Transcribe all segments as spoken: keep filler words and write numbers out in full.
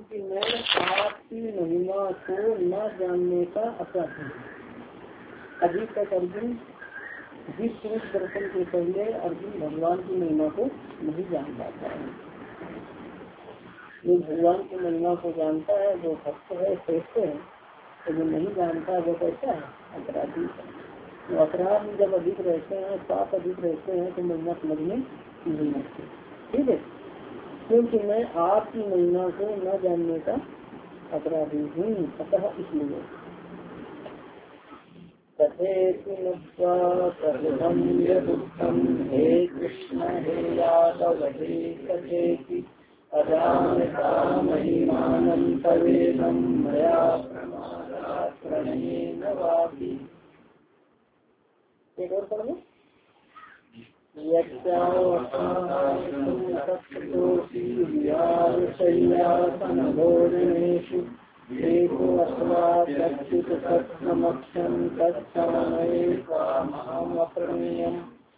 क्योंकि मैं आपकी महिमा को न जानने का अपराधी हूँ। अभी तक अर्जुन जिस पुरुष दर्शन के पहले अर्जुन भगवान की महिमा को नहीं जान पाता है। जो भगवान की महिमा को जानता है वो भक्त है, श्रेष्ठ है, तो जो नहीं जानता वो कैसा है, अपराधी है। तो अपराध जब अधिक रहते हैं, पाप अधिक रहते हैं तो महिमा समझ में नहीं आती। ठीक है, क्योंकि मैं आपकी महिमा को न जानने का अपराधी हूँ, अतः इसलिए हे कृष्ण हे यादव हे कथेति अजानता महिमानं तवेदं मया प्रमादात् प्रणयेन वापि। एक और पढ़ो। यज्ञावसानभोजनेषु एको अस्माच्युत तत्समक्षं तत्समये त्वामहमप्रणेयम्।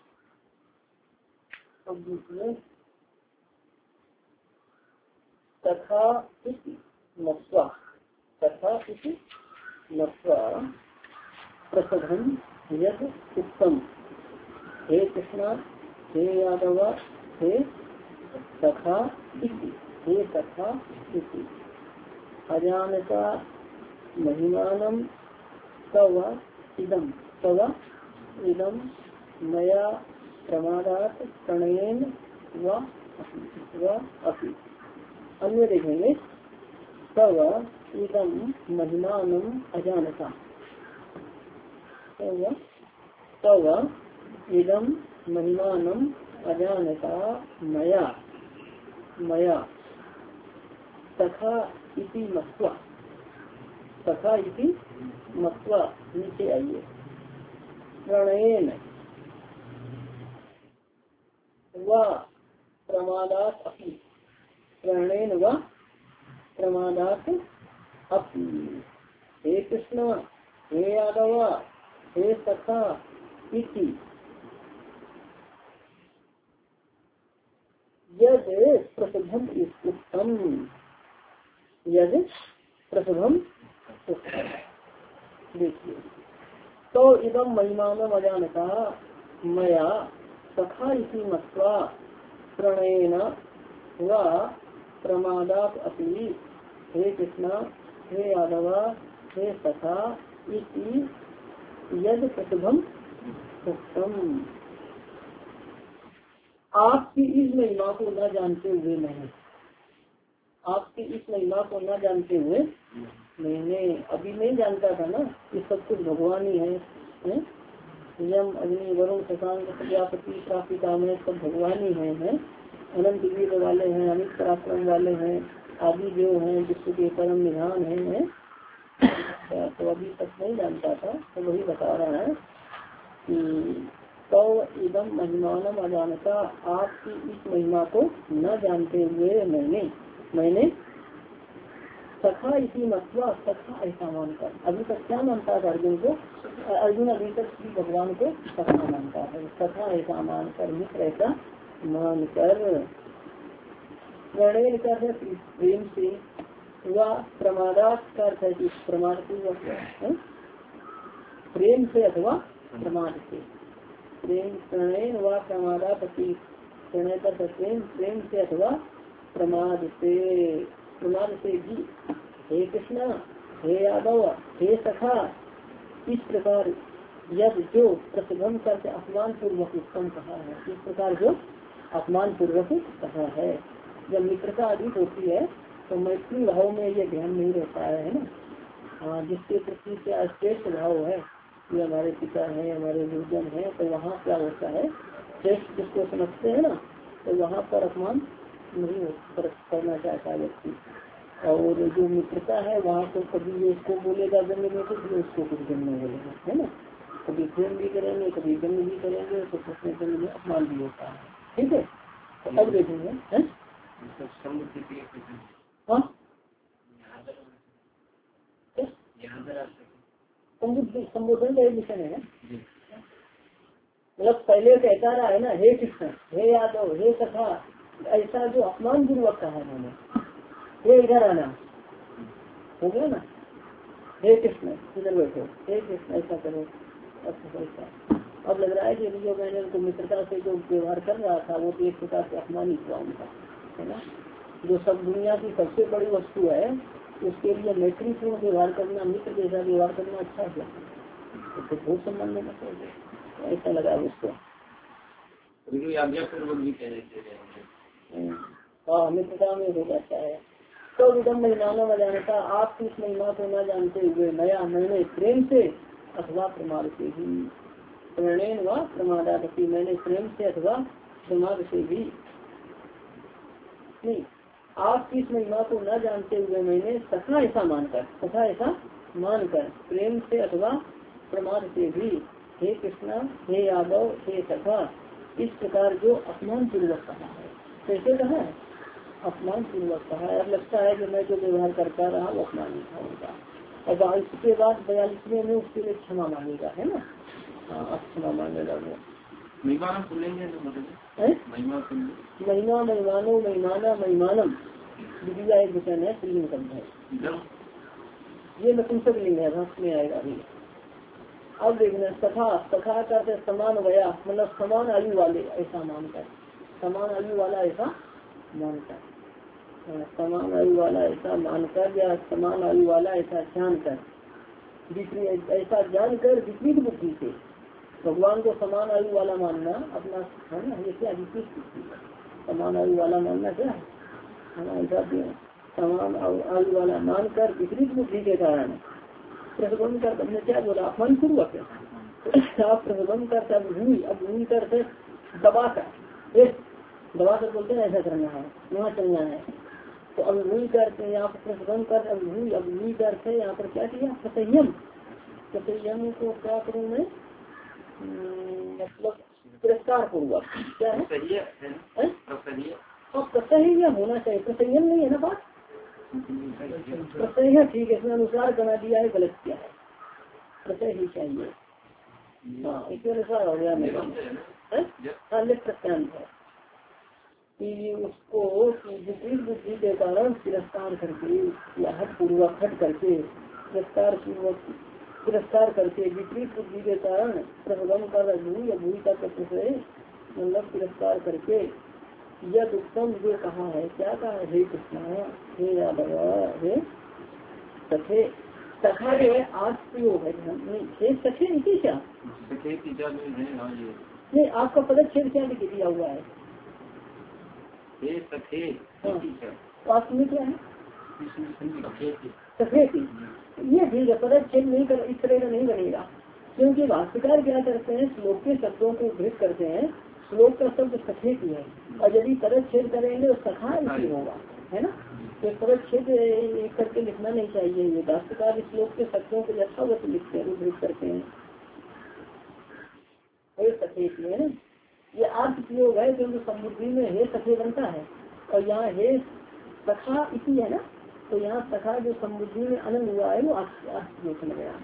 तथा इति मत्वा तथा इति मत्वा प्रसभं यद उत्तम। हे कृष्णा हे यादव हे तथा इति हे तथा इति अजानता महिमानं तव इदं तव इदं मया प्रमादात् प्रणयेन व अपि। अन्य देखेंगे तव इदं महिमानं अजानता तव तव इदं महिमानं अजानता मया मया तथा इति मत्वा तथा इति मत्वा नीचे आइए प्रणयेन व प्रमादात् अपि प्रणयेन व प्रमादात् अपि। हे कृष्ण हे यादव हे तथा इति यद प्रसभम उत्तम यद प्रसभम उत्तम। देखिए तो इदम महिमानं अजानता मया तथा इति मत्वा प्रणयेन व प्रमादात् अपि। हे कृष्ण हे यादव हे तथा इति यद प्रसभम उत्तम। आपकी इस महिमा को न जानते हुए मैंने आपकी इस महिमा को न जानते हुए मैंने अभी नहीं जानता था ना, ये सब कुछ भगवान ही है, है? यम अग्नि वरुण शशांक प्रजापति प्रापिता में सब भगवान ही है, है? अनंत वीर वाले हैं, अमित पराक्रम वाले हैं, आदि जो हैं विश्व के परम निधान है, है? तो अभी तक नहीं जानता था, तो वही बता रहा है कि तो इदम महिमानं अजानता आपकी इस महिमा को न जानते हुए मैंने मैंने तथा इसी मत्वा तथा ऐसा मानकर। अभी तक क्या मानता था अर्जुन को? अर्जुन अभी तक भगवान को तथा मानता है, तथा ऐसा मानकर मित्र ऐसा मानकर प्रणय कर प्रेम से व प्रमादात कर प्रमाद पूर्वक प्रेम से अथवा प्रमाद से प्रेम प्रणय व प्रमादात प्रणय कर प्रेम प्रेम से अथवा प्रमाद से प्रमाद से भी। हे कृष्ण हे यादव हे सखा इस प्रकार यद जो प्रतिबंध करके अपमान पूर्वक उत्तम कहा है, इस प्रकार जो अपमान पूर्वक कहा है। जब मित्रता अधिक होती है तो मैत्री भाव में ये ध्यान नहीं रहता है ना। हाँ, जिसके प्रति से श्रेष्ठ भाव है, ये हमारे पिता है हमारे गुरुजन है, तो वहाँ क्या होता है श्रेष्ठ जिसको समझते हैं ना, तो वहाँ पर अपमान नहीं करना चाहता व्यक्ति। और जो मित्रता है वहाँ तो कभी ये इसको बोलेगा जन्म में तो उसको कुछ जन्म में बोलेगा, है ना। कभी प्रेम भी करेंगे कभी जन्म भी करेंगे, तो उसमें जन्म में अपमान भी होता है। ठीक है, तो अब देखेंगे हाँ संबोधन का एक विषय है, मतलब पहले कहता रहा है ना, हे कृष्ण हे यादव हे सखा, ऐसा जो अपमान पूर्वक कहा है मैंने, हे इधर आना, हो गया ना, हे कृष्ण इधर बैठो, हे कृष्ण ऐसा करो। अच्छा, अब लग रहा है कि जो मैंने उनको मित्रता से जो व्यवहार कर रहा था वो तो एक प्रकार से अपमानित हुआ उनका, है ना। जो सब दुनिया की सबसे बड़ी वस्तु है उसके लिए मैत्रीपूर्ण व्यवहार करना, मित्र जैसा व्यवहार करना अच्छा है, तो बहुत सम्मान लेना चाहिए, ऐसा लगा उसको। हाँ, मित्रता में हो जाता है। तो विदम महिमाना न जानता, आप किस महिमा को न जानते हुए नया मैंने प्रेम से अथवा प्रमाद से भी, प्रणयन व प्रमादापति, मैंने प्रेम से अथवा प्रमाद से भी नहीं, आप किस महिमा को न जानते हुए मैंने सखा ऐसा मानकर, सखा ऐसा मानकर प्रेम से अथवा प्रमाद से भी, हे कृष्णा हे यादव हे सखा, इस प्रकार जो अपमान पूर्वक कहा है। कैसे कहा है? अपमान पूर्वक कहा है। अब लगता है कि मैं जो व्यवहार करता रहा वो अपमानित था उनका। अब इसके बाद बयालीसवें में उसके लिए क्षमा मांगेगा, है ना। हाँ, क्षमा मांगेगा वो। महिमा महिमानो महिमाना महिमानम द्वितीया एक वचन है, स्त्रीलिंग शब्द है, ये नपुंसक लिंग है, भाष में आएगा अभी। अब देखना, सखा सखा का समान वया मतलब समान आयु वाले ऐसा मानकर, समान आयु वाला ऐसा मानकर, समान आयु वाला ऐसा मानकर या समान आयु वाला ऐसा जानकर, ऐसा जानकर विपरीत बुद्धि से भगवान को समान आयु वाला मानना अपना है ना, ये क्या विपरीत बुद्धि, समान आयु वाला मानना क्या है, ऐसा समान आयु वाला मानकर विपरीत बुद्धि के कारण प्रतिबंध कर, हमने क्या बोला, अपमान पूर्वक आप प्रतिबंध करते, अब भूमि अब भूमि करते दबा कर, दबा कर बोलते हैं ऐसा करना है, वहाँ चलना है, तो अब भूमि करते हैं यहाँ पर प्रतिबंध कर, अब भूमि अब भूमि करते यहाँ पर क्या किया, प्रसंयम, प्रसंयम को क्या करूँ मैं, मतलब तिरस्कार पूर्वक, क्या है प्रसह्य होना चाहिए, प्रसंयम नहीं है ना बात, प्रसह्य ठीक है, इसमें अनुसार बना दिया है, गलत किया है, प्रसह्य चाहिए, हाँ इसके अनुसार हो गया मेरा, हाँ लिख प्रत्यांत है कि उसको विपरीत बुद्धि के कारण तिरस्कार करके या हट पूर्वक हट करके तिरस्कार पूर्वक तिरस्कार करके विपरीत बुद्धि के कारण प्रबंध कर भूमि या भूमि का तत्व से मतलब तिरस्कार करके यद उत्तम जो कहा है, क्या कहा है, हे कृष्ण हे यादव हे सखे, सखा जो है आज प्रयोग है, हे सखे इसी क्या नहीं, आपका पदच्छेद क्या लिख दिया हुआ है, हे सखे, वास्तव में क्या है सफेद, ये ठीक है, पदच्छेद नहीं कर, इस तरह का नहीं बनेगा, क्योंकि भाष्यकार क्या करते हैं, श्लोक के शब्दों को उद्धृत करते हैं, श्लोक का शब्द सफेद ही है, और यदि पदच्छेद करेंगे तो सखा इसी होगा, है ना, तो पदच्छेद करके लिखना नहीं चाहिए, ये भाष्यकार श्लोक के शब्दों को यथावत लिखते हैं, उद्धृत करते हैं, हे सफेद है ना, ये अर्थ प्रयोग है, क्योंकि समृद्धि में हे सफेद बनता है, और यहाँ हे सखा इसी है ना, तो यहाँ सखा जो समृद्धि में अनंत हुआ है वो अर्थ समझ गया।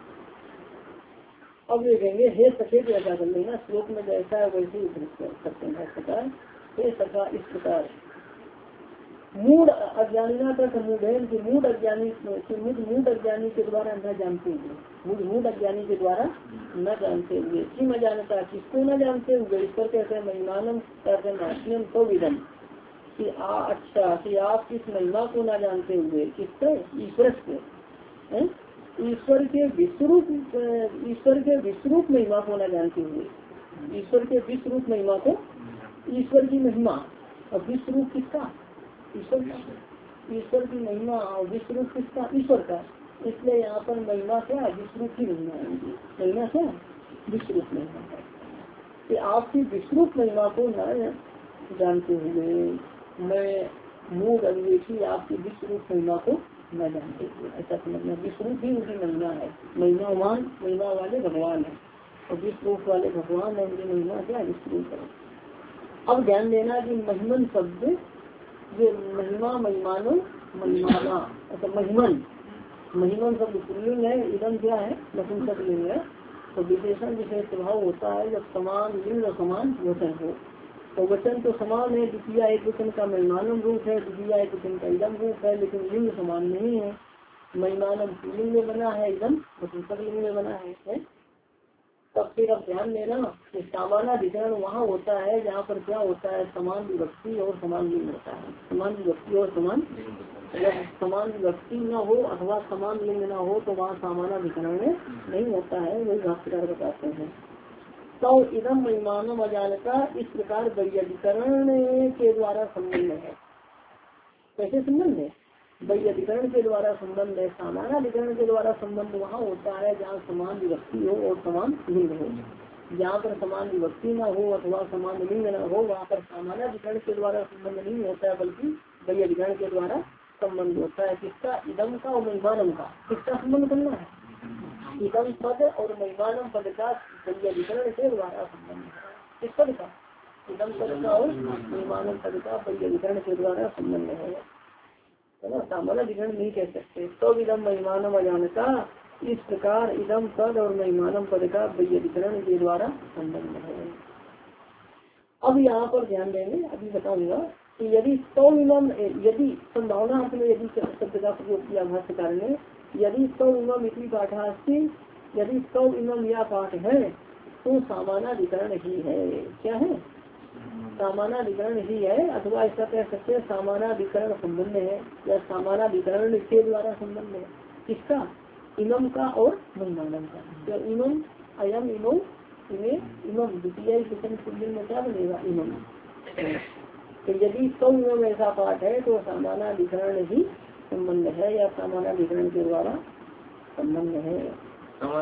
अब देखेंगे हे सखे को ऐसा कर लेना, श्लोक में जैसा है वैसे ही कर सकते हैं, इस प्रकार हे सखा, इस प्रकार मूड अज्ञानिना का मूड है कि मूड अज्ञानी मूड अज्ञानी के द्वारा न जानते हुए, मूड मूड अज्ञानी के द्वारा न जानते हुए, कि न जानता किसको न जानते हुए, ईश्वर कहते हैं महिमानम कहते हैं तो विदम कि आ अच्छा कि आप किस महिमा को न जानते हुए, किसके ईश्वर के, ईश्वर के विश्वरूप ईश्वर के विश्वरूप महिमा को न जानते हुए, ईश्वर के विश्वरूप महिमा को, ईश्वर की महिमा और विश्वरूप किसका, ईश्वर का, ईश्वर की महिमा और विश्वरूप किसका, ईश्वर का, इसलिए यहाँ पर महिमा क्या है, विश्वरूप की महिमा है, महिमा क्या विश्वरूप महिमा है, कि आपकी विश्वरूप महिमा को न जानते हुए मैं मूल अविवेकी आपकी विश्वरूप महिमा को न जानते हुए, ऐसा समझना, विश्वरूप ही उनकी महिमा है, महिमावान महिमा वाले भगवान है, और विश्वरूप वाले भगवान है, उनकी महिमा क्या विश्वरूप है। अब ध्यान देना कि महिमन शब्द ये महिमा महिमानो महिमाना, अच्छा महिमन महिमन शब्द पुल्लिंग है, इदम क्या है नपुंसक लिंग है, तो विशेषण विशेष स्वभाव होता है जब समान लिंग और समान वचन हो, तो वचन तो समान है, द्वितीय एक वचन का महिमानम रूप है, द्वितीय एक वचन का इदम रूप है, लेकिन लिंग समान नहीं है। महिमानम लिंग में बना है, इदम नपुंसक लिंग में बना है, है? तब फिर अब ध्यान देना कि समानाधिकरण वहाँ होता है जहाँ पर क्या होता है, समान विभक्ति और समान लिंग होता है। समान विभक्ति और समान अगर समान विभक्ति न हो अथवा समान लिंग न हो तो वहाँ समानाधिकरण में नहीं होता है, वही भाष्यकार बताते हैं। तो इदम महिमानम अजानता इस प्रकार वैयधिकरण के द्वारा संबंध है। कैसे संबंध है? वैयधिकरण के द्वारा संबंध है। समानाधिकरण के द्वारा संबंध वहाँ होता है जहाँ समान विभक्ति हो और समान लिंग हो। जहाँ पर समान विभक्ति न हो अथवा समान लिंग न हो वहाँ पर समानाधिकरण के द्वारा संबंध नहीं होता है, बल्कि वैयधिकरण के द्वारा संबंध होता है। किसका? इदम का और महिमानम का। किसका संबंध करना है? इदम पद और महिमानम पद का वैयधिकरण के द्वारा संबंध है। किस पद का? इदम पद का और महिमानम पद का वैयधिकरण के द्वारा संबंध है, है ना? समानाधिकरण नहीं कह सकते। तो इदम महिमानम अजानता इस प्रकार इदम पद और महिमानम पद का वैयधिकरण के द्वारा संबंध है। अब यहाँ पर ध्यान देंगे, अभी बताऊंगा कि यदि तो इमम यदि संभावना में यदि शब्द का प्रयोग किया भाष्यकार ने, यदि तो इमम इतनी पाठास्ति, यदि तो इमम यह पाठ है तो सामानाधिकरण ही है। क्या है? सामानाधिकरण ही है, अथवा ऐसा कह सकते हैं सामानाधिकरण संबंध है या सामानाधिकरण के द्वारा संबंध है। किसका? इमम का और महिमानम का। क्या इमम अयम इमो इमें इमम द्वितीय पुल्लिंग में क्या बनेगा? इमम। तो यदि तो इमम ऐसा पाठ है तो सामानाधिकरण ही संबंध है या सामानाधिकरण के द्वारा संबंध है। हाँ,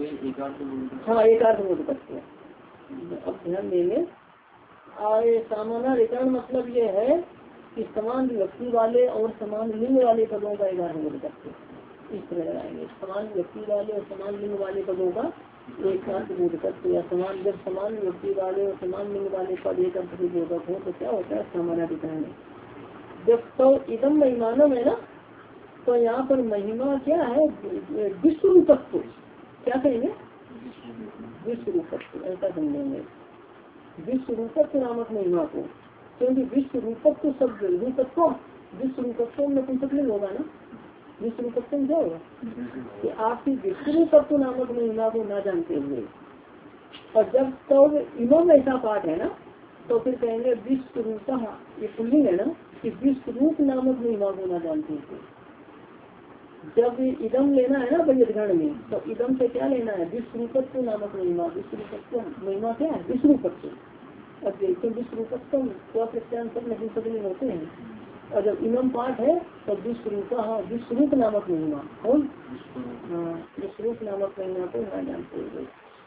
एक अर्थ बोध करते हैं। अब ध्यान देंगे, सामानाधिकरण मतलब ये है कि समान विभक्ति वाले और समान लिंग वाले पदों का एक अर्थ बोध करते हैं। इस तरह लगाएंगे, समान विभक्ति वाले और समान लिंग वाले पदों का एक अर्थ बोध करते हैं। समान जब समान विभक्ति वाले और समान लिंग वाले पद एक अर्थ से बोधक हो तो क्या होता है? सामानाधिकरण। जब तो इदम महिमानम है ना, तो यहाँ पर महिमा क्या है? विश्व रूपत्व। क्या कहेंगे? विश्व रूपत्व, ऐसा समझेंगे विश्व रूपत्व नामक महिमा को। क्योंकि विश्व रूपत्व शब्द रूपत्व विश्व रूपत्व में कुछ लिंग होगा ना। विश्व रूपत्व क्या होगा? कि आपकी विश्व रूपत्व नामक महिमा को ना जानते हुए, और जब तो इमम ऐसा पाठ है ना तो फिर कहेंगे विश्व रूप, ये पुल्लिंग है ना, कि विश्व रूप नामक महिमा को ना जानते हुए। जब इदम लेना है ना वैयधिकरण में, तो इदम से क्या लेना है? विश्व रूपत्व नामक महिमा। विश्व रूपत्व महिमा क्या है? विश्व रूपत्व। अब देखते विश्व रूपत्व तो प्रत्यांतर नहीं सदन होते हैं, और जब इमम पाठ है तो विश्व रूप, हाँ विश्व रूप नामक महिमा। कौन? हाँ, विश्व रूप नामक महिमा को ना जानते हुए।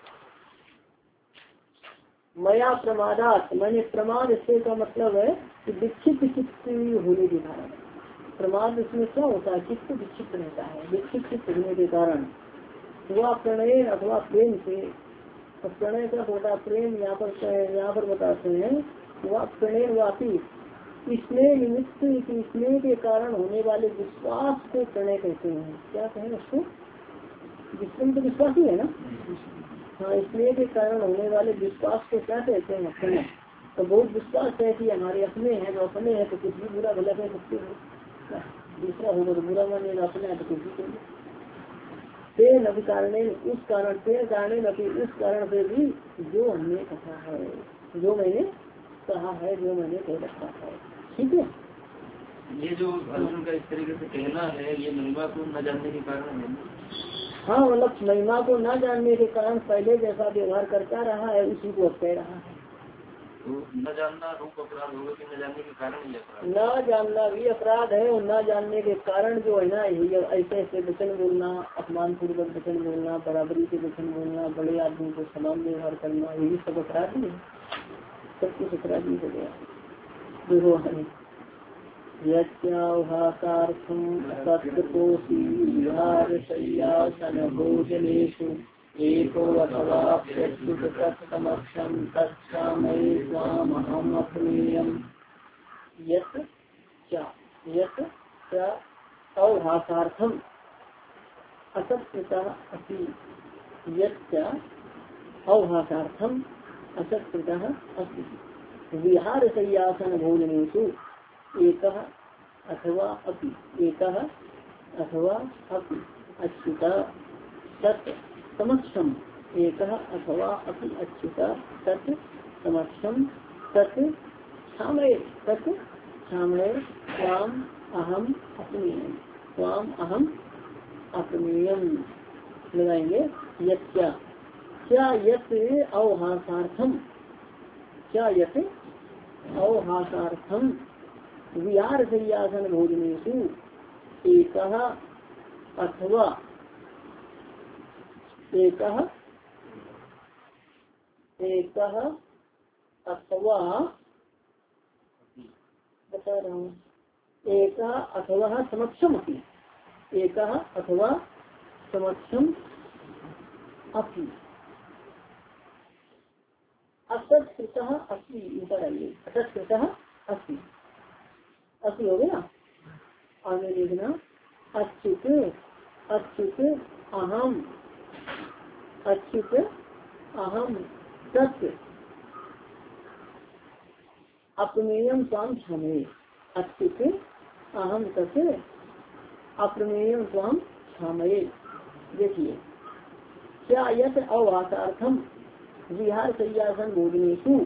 मया प्रमादात, मैंने प्रमाद इससे का मतलब है कि विक्षिप्त चित्त होने के कारण। प्रमाद इसमें क्या होता है? चित्त विक्षिप्त रहता है। विक्षिप्त चित्त होने के कारण वह प्रणय अथवा प्रेम से, तो प्रणय का होता प्रेम, यहाँ पर यहाँ पर बताते हैं वह प्रणय वापी स्नेह निमित्त, स्नेह के कारण होने वाले विश्वास को प्रणय कहते हैं। क्या कहें उसको? जिसमें तो विश्वास ही है ना। हाँ, स्नेह के कारण होने वाले विश्वास को क्या कहते हैं? प्रणय। तो बहुत विश्वास है कि हमारे अपने हैं, जो अपने हैं तो कुछ भी बुरा भला कह सकते हो, दूसरा होगा तो बुरा मानेगा, अपना है तो कुछ भी कहेगा। नभी कारण उस कारण से कारण नभी उस कारण से भी जो हमने कहा है, जो मैंने कहा है, जो मैंने कह रखा है। ठीक है, ये जो अर्जुन का इस तरीके से कहना है ये महिमा को न जानने के कारण है। हाँ, मतलब महिमा को न जानने के कारण पहले जैसा व्यवहार करता रहा है उसी को अब कह रहा है। तो न जानना रूप अपराध होगा कि न जानने के कारण ही अपराध? न जानना भी अपराध है, और न जानने के कारण जो है ना, ऐसे ऐसे वचन बोलना, अपमान पूर्वक वचन बोलना, बराबरी के वचन बोलना, बड़े आदमी को समान व्यवहार करना, यही सब अपराध ही है। सब कुछ अपराध ही हो गया। देखो यज्ञार्थम सत्कोशी विहार शय्यासन भोजनेषु एको अथवा प्रत्युतमक्षम तत्सामये स्वामहम् अप्रियम् यत् च यत् च अवभासार्थम असत्कृतः अस्ति यत् च अवभासार्थम असत्कृतः अस्ति। विहार शय्यासन भोजनेषु एकः अथवा अपि एकः अथवा अपि अच्युता तत् समक्षम एकः अथवा अपि अच्युता तत् समक्षम तत् क्षामये तत् क्षामये स्वाम अहम अपनीयम स्वाम अहम अपनीयम लगाएंगे। यत्या क्या यत् अवहासार्थम क्या यत् अवहासार्थम विहार शय्यासन भोजनेषु एकः अथवा एकः एकः अथवा बता रहा हूँ एकः अथवा समक्षम अपि एकः अथवा समक्षम अपि असत्कृतः अस्ति ऊपर आइए असत्कृतः अस्ति अस्ति हो गया। आगे देखना अच्युत अच्युत अहम अच्युत अहम तत् अप्रमेयम स्वाम क्षमे अच्युत अहम तत् अप्रमेयम स्वाम क्षमये। देखिए क्या यत अवासार्थम विहार शय्यासन भोजनेषु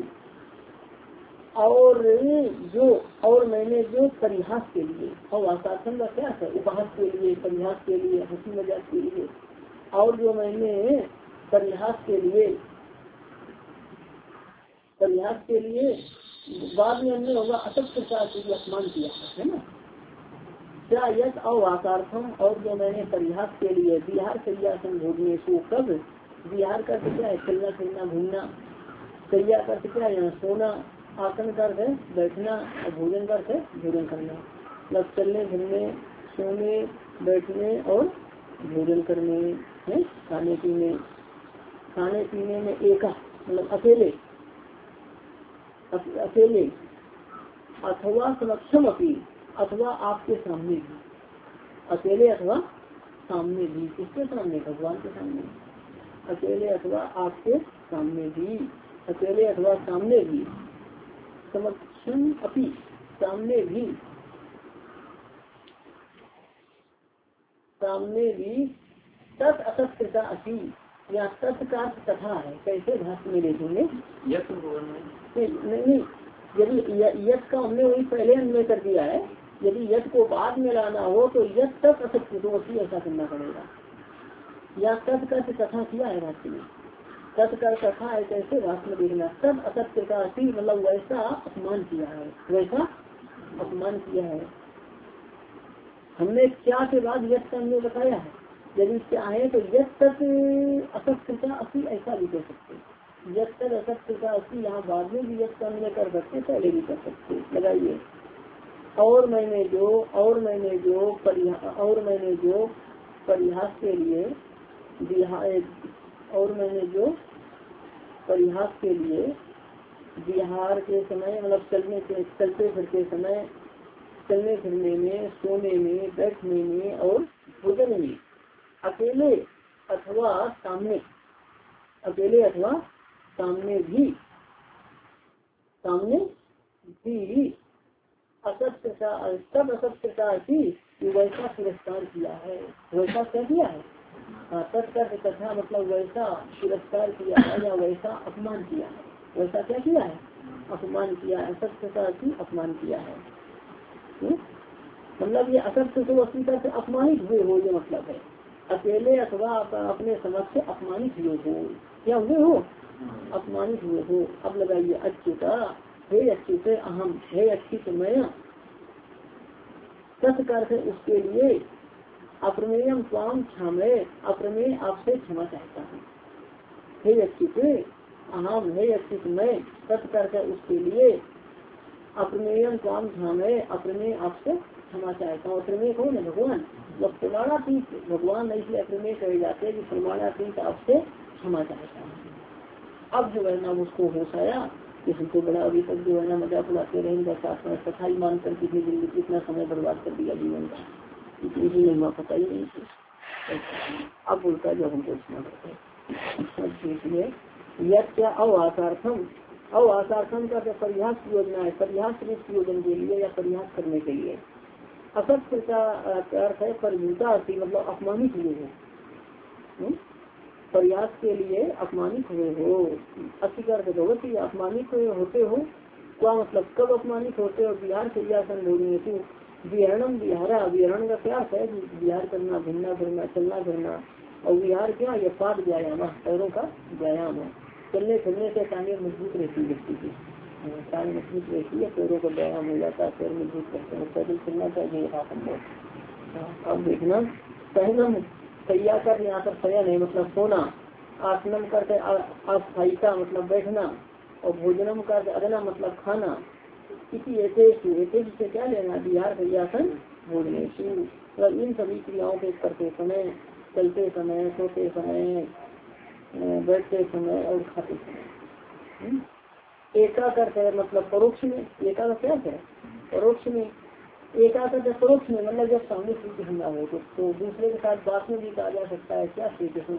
और जो और मैंने जो परिहास के लिए अवासार्थम का क्या है उपहास के लिए परिहास के लिए हंसी मजाक के लिए और जो मैंने परिहास के लिए परिहास के लिए बाद में हमने होगा असत प्रकार से अपमान किया है ना। क्या यश अवासार्थम और जो मैंने परिहास के लिए विहार शय्यासन भोजनेषु कब विहार का क्या है चलना फिरना घूमना शय्या का क्या है सोना आसन कर है बैठना और भोजन कर है भोजन करना मतलब चलने फिरने सोने बैठने और भोजन करने है खाने पीने खाने पीने में एक मतलब अकेले अकेले अथवा समक्षम अपनी अथवा आपके सामने भी अकेले अथवा सामने भी किसके सामने भगवान के सामने अकेले अथवा आपके सामने भी अकेले अथवा सामने भी समक्षम अपनी सामने भी सामने भी तत् असत्कृता अति या तत्का कथा है कैसे भाष्य में देखेंगे नहीं यदि यश का हमने वही पहले अन्वय कर दिया है यदि यश को बाद में लाना हो तो यश तक असत्य ऐसा करना पड़ेगा या तत् का कथा किया है भाष्य में तत् का कथा है कैसे भाष्य में देखना तब असत्य का अति मतलब वैसा अपमान किया है वैसा अपमान किया है। हमने क्या के बाद यश का हमने बताया है यदि चाहे तो यश तक असत्कृता अति ऐसा भी कह सकते यश तक असत्कृता अति यहाँ बाद में भी यश का हमने कर सकते पहले भी कर सकते लगाइए। और मैंने जो और मैंने जो परिहा और मैंने जो परिहास के लिए बिहार और मैंने जो परिहास के लिए बिहार के समय मतलब चलने के चलते फिरते समय चलने फिरने में सोने में बैठने में और भोजन में अकेले अथवा सामने अकेले अथवा सामने भी सामने भी असत्य का सब असत्य का वैसा तिरस्कार किया है वैसा क्या किया है सत्य कथा मतलब वैसा तिरस्कार किया है या वैसा अपमान किया है वैसा क्या किया है अपमान किया है असत्य का अपमान किया है मतलब ये असत्य को अस्वीकार से अपमानित हुए हो ये मतलब है अकेले अथवा अपने समक्ष अपमानित हुए हो क्या हुए हो अपमानित हुए हो। अब लगाइए अच्युता हे अच्युत अहम हे अच्युत मैं सत्कार से उसके लिए अप्रमेयम स्वाम क्षमे अप्रमेय आपसे क्षमा चाहता हूँ। हे अच्युत अहम हे अच्युत मैं सत्कार से उसके लिए अप्रमेयम स्वाम क्षमे अप्रमेय आपसे क्षमा चाहता हूँ। अप्रमेय कौन है भगवान मतलब प्रमाणातीत भगवान इसलिए अप्रमेय कहे जाते हैं कि प्रमाणातीत आपसे क्षमा चाहता हूँ। अब जो है ना उसको होश आया कि हमको बड़ा अभी तक जो है ना मजाक उड़ाते रहेंगे साथ में कथा ही मानकर कितनी जिंदगी कितना समय बर्बाद कर दिया जीवन का इतनी महिमा पता ही नहीं थी। अब उल्टा जो हमको सुना करते यह क्या अवासार्थम और आसार्थम का परिहास की योजना है, परिहास प्रयोजन के लिए या परिहास करने के लिए। असत्य का अर्थ है परिभूता अति, मतलब अपमानित हुए हो, परिहास के लिए अपमानित हुए हो। अति का अर्थ भगवती अपमानित होते हो, क्या मतलब कब अपमानित होते हो? बिहार से या संभोगने तू विहरणम विहारा, विहरण का क्या है? विहार करना, घूमना फिरना, चलना फिरना। और विहार क्या? ये पाद व्यायाम, पैरों का व्यायाम है। चलने फिरने से टांगे मजबूत रहती है व्यक्ति की, टांग मजबूत रहती है, पैरों का व्यायाम हो जाता है, पैर मजबूत करते हैं। पैदल चलना चाहिए संभव। अब देखना सहनम सैया कर, यहाँ पर शयन है मतलब सोना, आसनम करते अस्थायिका मतलब बैठना, और भोजनम का अदना मतलब खाना। किसी ऐसे से क्या लेना? बिहार भैयासन भोजने, मतलब इन सभी क्रियाओं के करते समय, चलते समय, सोते समय, बैठते समय और खाते समय। एका करते है मतलब परोक्ष में, एका का क्या है? परोक्ष में। एका करते परोक्ष में मतलब जब सामने श्री कृष्ण हो तो, तो दूसरे के साथ बात में भी कहा जा सकता है क्या? श्री कृष्ण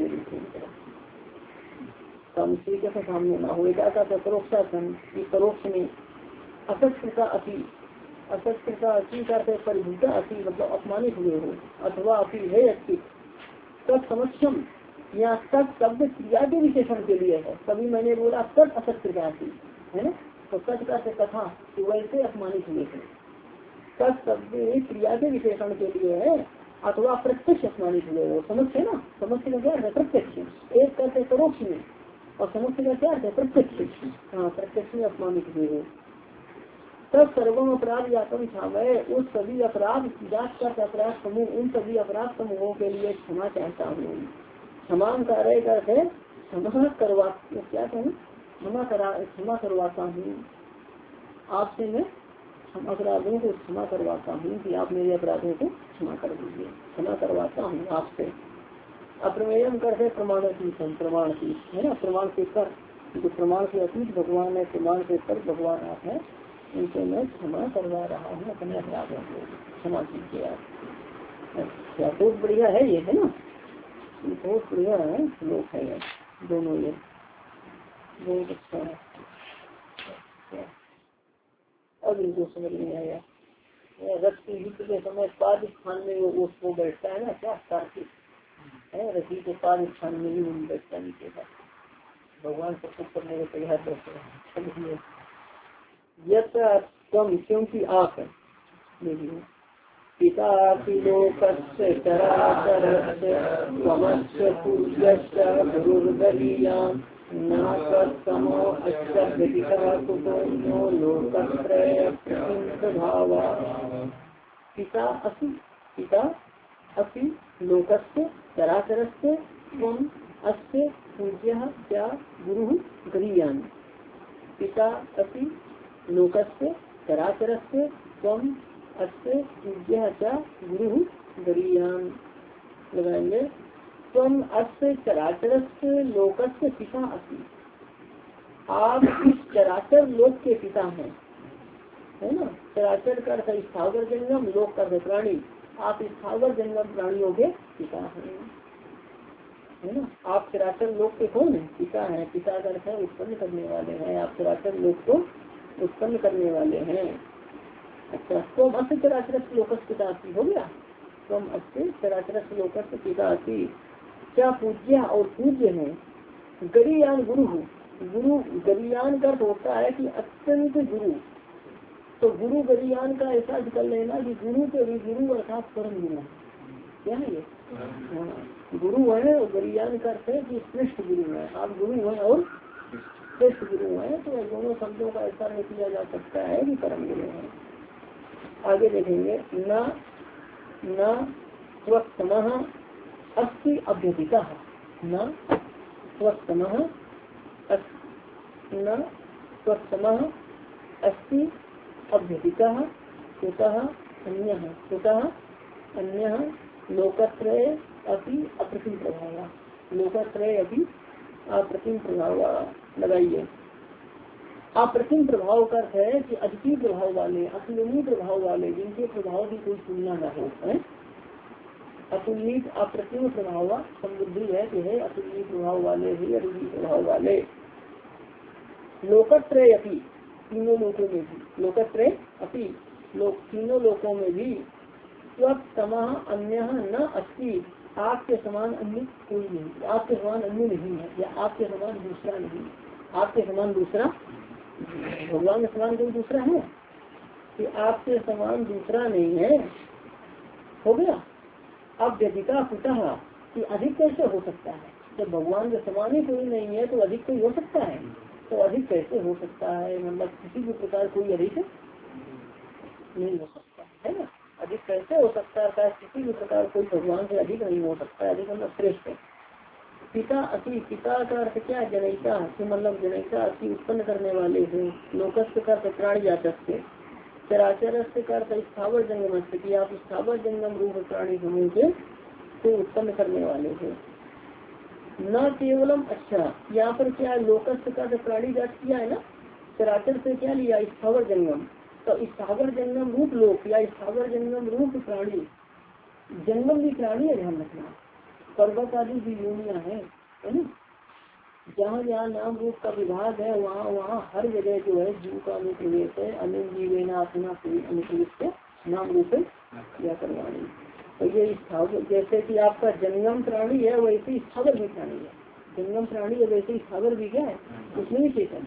कम श्री कृष्ण सामने ना हो। एका करते परोक्षासन, परोक्ष में। असत्य का अति, असत्य का अति करते परिभूता अति मतलब अपमानित हुए हो, अथवा अति है अति। तब समक्षम यहाँ तक शब्द क्रिया के विशेषण के लिए है। कभी मैंने बोला तद असत्य का अति है ना, तो तद का कथा तो वैसे अपमानित हुए थे। तद शब्द क्रिया के विशेषण के लिए है, अथवा प्रत्यक्ष अपमानित हुए हो। समझ है ना, समझ का क्या है? प्रत्यक्ष। एक करते परोक्ष में और समझ का क्या है? प्रत्यक्ष। हाँ, प्रत्यक्ष में अपमानित हुए हो। तब सर्वम अपराध यातम क्षामय, उस सभी अपराध जात का अपराध समूह, उन सभी अपराध समूहों के लिए क्षमा चाहता हूँ। क्षमा कार्य करते क्षमा करवा, क्या कहूँ? क्षमा करा क्षमा करवाता हूँ आपसे, मैं अपराधों को क्षमा करवाता हूँ कि आप मेरे अपराधों को क्षमा कर दीजिए। क्षमा करवाता हूँ आपसे। अप्रमेयम करते प्रमाण की, प्रमाण की है ना, प्रमाण से कर, जो प्रमाण से अतीत भगवान है, प्रमाण से कर भगवान आप है, उनसे मैं क्षमा करवा रहा हूँ अपने अपराधों को, क्षमा कीजिए आप। अच्छा, बहुत बढ़िया है ये, है ना, बहुत बढ़िया है श्लोक है ये, दोनों ये बहुत अच्छा है। अब इनको समझ में आया। रथ की युद्ध के समय पाद स्थान में वो वो बैठता है ना, क्या कार्तिक है, रथी के पाद स्थान में ही बैठता नीचे का, भगवान सब कुछ करने को तैयार रहते हैं। यम क्योंकि आप देखिए, पिता लोकस्य चराचरस्य त्वमस्य पूज्यस्य गुरुर्गरीयान् नाकर्तमो अच्युतः कुतोऽन्यो लोकत्रय प्रभावा। पिता असि, पिता असि लोकस्य चराचरस्य त्वम् अस्य पूज्यः च गुरुः गरीयान्। पिता असि लोकस्य चराचरस्य त्वम् अस्य पूज्यः च गुरुः गरीयान्। लगाएंगे त्वम् अस्य चराचरस्य लोकस्य पिता असि, आप इस चराचर लोक के पिता हैं, है ना। चराचर का अर्थ स्थावर जंगम, लोक का प्राणी, आप स्थावर जंगम प्राणियों के पिता हैं, है ना। आप चराचर लोक के कौन है? पिता हैं। पिता का अर्थ है उत्पन्न करने वाले हैं, आप चराचर लोक को उत्पन्न करने वाले हैं। अच्छा, तुम अस्य चराचर लोकस्य पिता हो गया, तुम अस्य चराचर लोकस्य पिता। क्या पूज्य और पूज्य है। गरीयान गुरु, गुरु गरीयान का होता है कि अत्यंत गुरु, तो गुरु गरीयान का ऐसा कर लेना कि गुरु के भी गुरु अर्थात परम गुरु, क्या है ये? हाँ, गुरु है और गरीयान का अर्थ है कि श्रेष्ठ गुरु है, आप गुरु हैं और श्रेष्ठ गुरु है, तो दोनों शब्दों का ऐसा नहीं किया जा सकता है कि परम गुरु है। आगे देखेंगे, न न स्वस्तमः अस्ति अभ्यधिका, न स्वस्तमः न स्वस्तमः अस्ति अभ्यधिका कुतः अन्यः, कुतः अन्यः लोकत्रय अपि अप्रतिम प्रभाव, लोकत्रय अपि अप्रतिम प्रभाव। लगाइए, अप्रतिम प्रभाव का अर्थ है कि अद्वितीय प्रभाव वाले, अतुलनीय प्रभाव वाले, जिनके प्रभाव की कोई तुलना न हो, है अतुलनीय अप्रतिम प्रभाव। समृद्धि है कि है अतुलनीय प्रभाव वाले ही अद्वितीय प्रभाव वाले। लोकत्रय अपि, तीनों लोकों में भी, लोकत्रय अपि, लोक तीनों लोकों में भी स्वतमः अन्य न अस्ति, आपके समान अन्य कोई नहीं, आपके समान अन्य नहीं है, या आपके समान दूसरा नहीं, आपके समान दूसरा, भगवान के समान कोई दूसरा है कि आपके समान दूसरा नहीं है, हो गया। अब व्यधिका पिता कि अधिक कैसे हो सकता है, जब भगवान के समान ही कोई नहीं है तो अधिक कोई हो सकता है, तो अधिक कैसे हो सकता है, मतलब किसी भी प्रकार कोई अधिक नहीं हो सकता है ना, अधिक कैसे हो सकता है, किसी भी प्रकार कोई भगवान से अधिक नहीं हो सकता, अधिक मतलब श्रेष्ठ है। पिता अति, पिता का अर्थ क्या है, जनयिता, मतलब जनयिता अति उत्पन्न करने वाले हैं, लोकस्थ का अर्थ प्राणी जातक से, चराचर का अर्थ स्थावर जंगम की आप स्थावर जंगम रूप प्राणी समूह के से उत्पन्न करने वाले हैं। न केवलम, अच्छा यहाँ पर क्या है, लोकस्थ का अर्थ प्राणी जात किया है ना, चराचर से क्या लिया, स्थावर जंगम, तो स्थावर जंगम रूप लोक या स्थावर जंगम रूप प्राणी, जंगम भी प्राणी है ध्यान रखना, पर्वत आदि भी योनियां है ना, जहाँ जहाँ नाम रूप का विभाग है वहाँ वहाँ हर जगह जो है जीव का अनुप्रवेश है, अनिल जीवेना अपना अनुप्रवेश है नाम रूप या करवाणी। तो ये स्थावर, जैसे कि आपका जंगम प्राणी है वैसे ही स्थावर भी प्राणी है, जंगम प्राणी है वैसे ही स्थावर भी क्या है, उसमें भी चेतन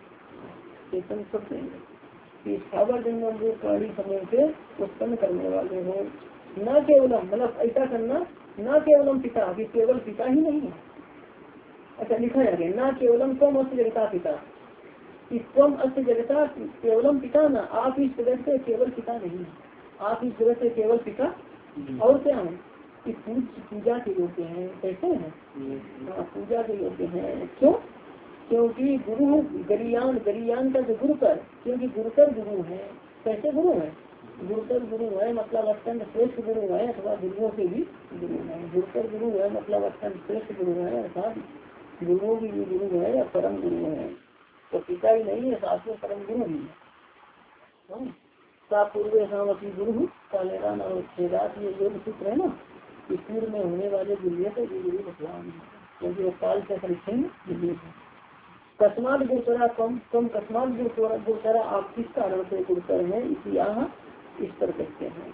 चेतन सब देंगे। स्थावर जंगम रूप प्राणी समूह से उत्पन्न करने वाले हो। न केवलम मतलब ऐसा करना, न केवलम पिता, कि केवल पिता ही नहीं है, अच्छा लिखा जाएगा न केवलम त्वम अस्त जगता पिता, कि त्वम अस्त जगता केवलम पिता ना, आप इस जगत से केवल पिता नहीं है, आप इस जगत से केवल पिता और क्या है कि पूजा के योग्य है, कैसे है पूजा के योग्य है, क्यों, क्योंकि गुरु गरियान, गरियान का गुरुकर, क्योंकि गुरुकर गुरु है, कैसे गुरु है, गुरुकर गुरु है मतलब अत्यंत श्रेष्ठ गुरु है, अथवा गुरुओं के भी गुरु है, गुरुकर गुरु है मतलब अत्यंत श्रेष्ठ गुरु है, अर्थात गुरुओं की भी गुरु है या परम गुरु है, तो पिता ही नहीं है साथ में परम गुरु भी है। पूर्व सामती गुरु कालेरा नाम छेदात, ये योग सूत्र है ना, इस पूर्व में होने वाले गुरु से गुरु भगवान, क्योंकि वो काल से परिचय। कस्मात गुरुतरा कम कम कस्मात गुरुतरा गुरुतरा, आप किस कारण से गुरुतर है, इसी यहाँ इस पर कहते हैं।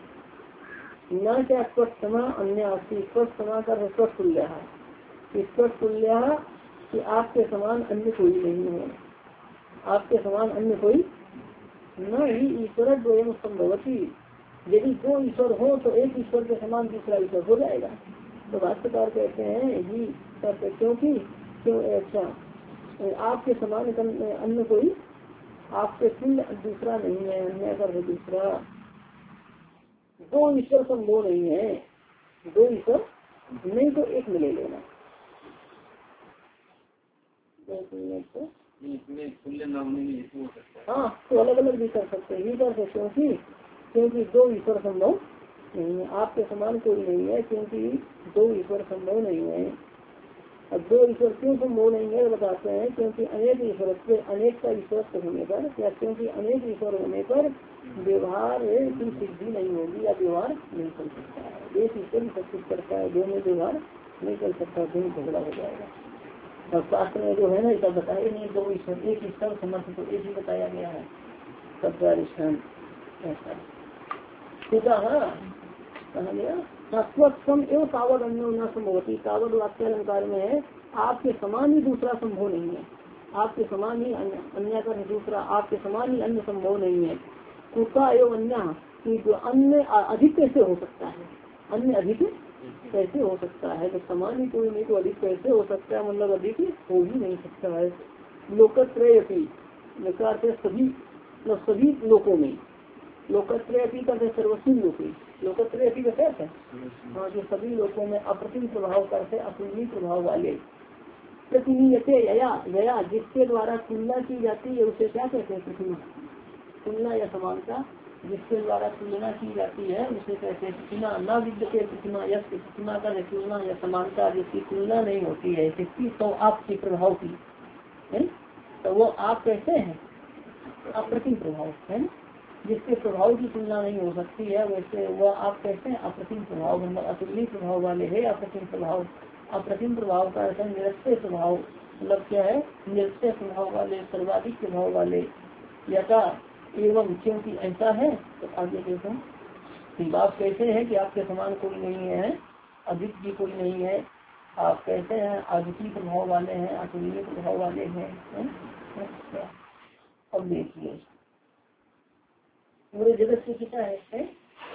न क्या स्वस्थमा अन्य आपकी स्वस्थ समा कर स्वस्थ तुल्य, स्वस्थ तुल्य कि आपके समान अन्य कोई नहीं है, आपके समान अन्य कोई न ही ईश्वर द्वयम संभवती, यदि दो ईश्वर हो तो एक ईश्वर के समान दूसरा ईश्वर हो जाएगा। तो भाष्यकार कहते हैं ही क्योंकि क्यों अच्छा आपके समान अन्य कोई आपके तुल्य दूसरा नहीं है, अन्य कर दूसरा, दो ईश्वर संभव नहीं है, दो ईश्वर नहीं तो एक में ले लेना, हाँ तो अलग अलग भी कर सकते हैं, ये कर सकते क्योंकि क्योंकि दो ईश्वर संभव नहीं है, आपके समान कोई नहीं है, क्योंकि दो ईश्वर संभव नहीं है। अब दो ईश्वर क्यों संभव नहीं है बताते हैं, क्योंकि अनेक ईश्वर से अनेक का ईश्वर होने पर या क्योंकि अनेक ईश्वर होने पर व्यवहार की सिद्धि नहीं होगी या व्यवहार नहीं कर सकता है, एक ईश्वर सब कुछ करता है, दो में व्यवहार नहीं कर सकता, दोनों झगड़ा हो जाएगा। और शास्त्र में जो है ना ऐसा बताया नहीं, दो ईश्वर एक ईश्वर समर्थ तो एक ही बताया गया है, सब ऐसा सीधा हाँ कहा गया सत्वत्म एवं कावड़ अन्य न संभवती, कावड़ वाक्य अलंकार में है आपके समान ही दूसरा संभव नहीं है, आपके समान ही अन्य का दूसरा, आपके समान ही अन्य संभव नहीं है। कुत्ता एवं अन्य कि जो अन्य अधिक कैसे हो सकता है, अन्य अधिक कैसे हो सकता है, तो समान ही कोई नहीं तो अधिक कैसे हो सकता है, मतलब अधिक हो ही नहीं सकता है। लोकत्रय सभी सभी लोकों में, लोकत्रय का सर्वस्वी लोकी, लोकत्रय का कैसे है हाँ, जो सभी लोगों में अप्रतिम प्रभाव करते अतुलनीय प्रभाव वाले, प्रतिनियते या या जिसके द्वारा तुलना की जाती है उसे क्या कहते हैं, प्रतिमा, तुलना या समानता, जिसके द्वारा तुलना की जाती है उसे कहते हैं प्रतिमा। न विद्यते प्रतिमा, यह प्रतिमा का तुलना या समानता जिसकी तुलना नहीं होती है किसकी, तो आपके प्रभाव की है, तो वो आप कहते हैं अप्रतिम प्रभाव है, जिसके प्रभाव की तुलना नहीं हो सकती है वैसे वह आप कहते हैं अप्रतिम प्रभाव, मतलब अतुलनीय प्रभाव वाले है। अप्रतिम प्रभाव, अप्रतिम प्रभाव का अर्थ निरस्ते प्रभाव, मतलब क्या है, निरक्षय स्वभाव वाले, सर्वाधिक स्वभाव वाले, यथा एवं क्योंकि ऐसा है। तो आगे देखो बात कैसे है कि आपके समान कोई नहीं है, अधिक भी कोई नहीं है, आप कैसे हैं, आदित्य प्रभाव वाले हैं, अतुल्य प्रभाव वाले हैं, है? अच्छा। अब देखिए पूरे जगत से कितना है, है?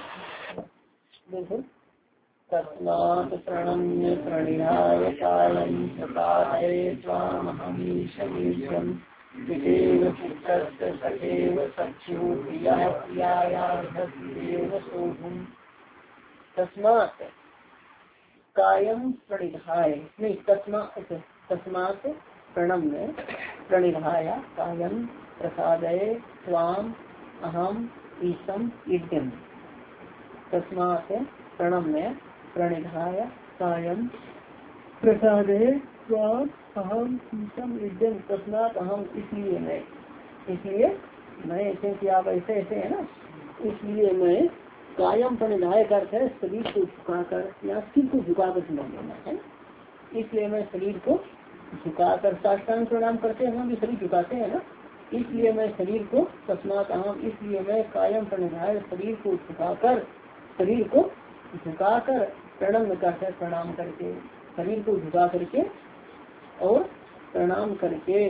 देखो तस्मात् प्रणम्य प्रणिधाय कायं प्रसादये त्वामहमीशमीशं पितेव पुत्रस्य सखेव सख्युः प्रियः प्रियायार्हस्येव शोभुम्। तस्मात् कायं प्रणिधाय नहीं तस्मात् तस्मात् प्रणम्य प्रणिधाय कायं प्रसादये त्वाम् अहम् ईशम् इड्यम्। तस्मात् प्रणम्य प्रणिधाय कायं प्रसादये त्वाम् अहम् ईशम् इड्यम्। तस्मात् अहम इसलिए मैं, इसलिए मैं, क्योंकि आप ऐसे ऐसे है ना, इसलिए मैं कायम प्रणिधाय करते है शरीर को झुकाकर या सिर को झुकाकर समझ लेना है। इसलिए मैं शरीर को झुकाकर साष्टांग प्रणाम करते हैं, हम भी शरीर झुकाते हैं ना, इसलिए मैं शरीर को तस्मात् अहम इसलिए मैं कायम प्रणिधाय शरीर को झुकाकर शरीर को झुकाकर प्रणम करके प्रणाम करके शरीर को झुका करके और प्रणाम करके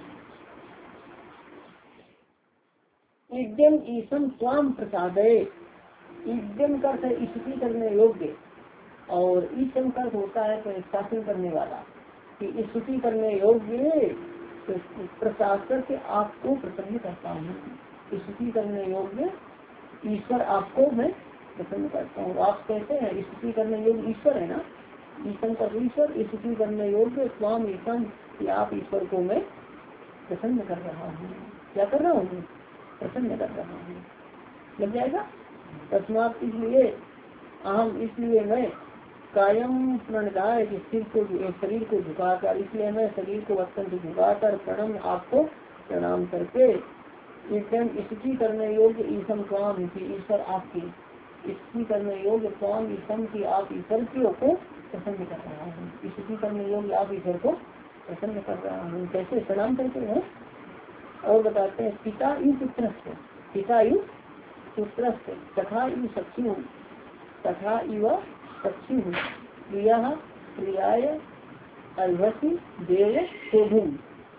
इद्यम ईशम स्वाम प्रसादे। इद्यम का स्तुति करने योग्य और ईशम का होता है तो शासन करने वाला, कि स्तुति करने योग्य प्रसाद करके आपको प्रसन्न करता हूँ। स्तुति करने योग्य ईश्वर आपको मैं प्रसन्न करता हूँ। आप कहते हैं स्तुति करने योग्य ईश्वर है ना, ईश्वर का ईश्वर स्तुति करने योग्य स्वाम ईशम कि आप ईश्वर को मैं प्रसन्न कर रहा हूँ। क्या कर रहा हूँ? प्रसन्न कर रहा हूँ। लग जाएगा। तस्मात इसलिए अहम इसलिए मैं कायम प्रणिधाय सिर को शरीर को झुकाकर, इसलिए मैं शरीर को अत्यंत झुकाकर प्रणम आपको प्रणाम करके एकदम स्तुति करने योग्य ईशम स्वाम की ईश्वर आपकी स्तुति करने योग्य स्वाम ईशम की आप ईश्वर को प्रसन्न कर रहा हूँ। स्तुति करने योग्य आप ईश्वर को प्रसन्न कर रहा हूँ। कैसे प्रणाम करते हैं और बताते हैं पिता यु पुत्र पिता यु पुत्र तथा यु सख्यु तथा इव सख्यु प्रिया प्रियाय अर्भसी देव शोभुम।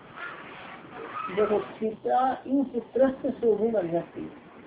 देखो पिता इन पुत्र शोभुम अर्भसी,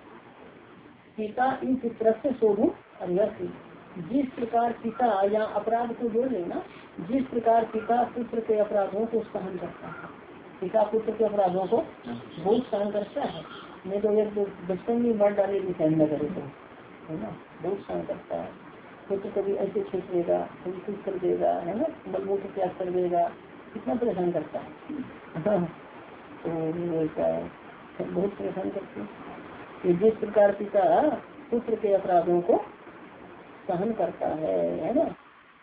पिता इन पुत्र शोभुम अर्भसी। जिस प्रकार पिता या अपराध को जोड़ लेना, जिस प्रकार पिता पुत्र के अपराधों को सहन करता है, पिता पुत्र के अपराधों को बहुत सहन करता है। नहीं तो एक बचपन में मर डाले भी सहन न करे तो है ना, बहुत सहन करता है। पुत्र कभी ऐसे छूट देगा, कभी कुछ कर देगा, है ना, बलमूत्र त्याग कर देगा, कितना परेशान करता है। तो ऐसा बहुत परेशान करते हैं। जिस प्रकार पिता पुत्र के अपराधों को सहन करता है, है ना,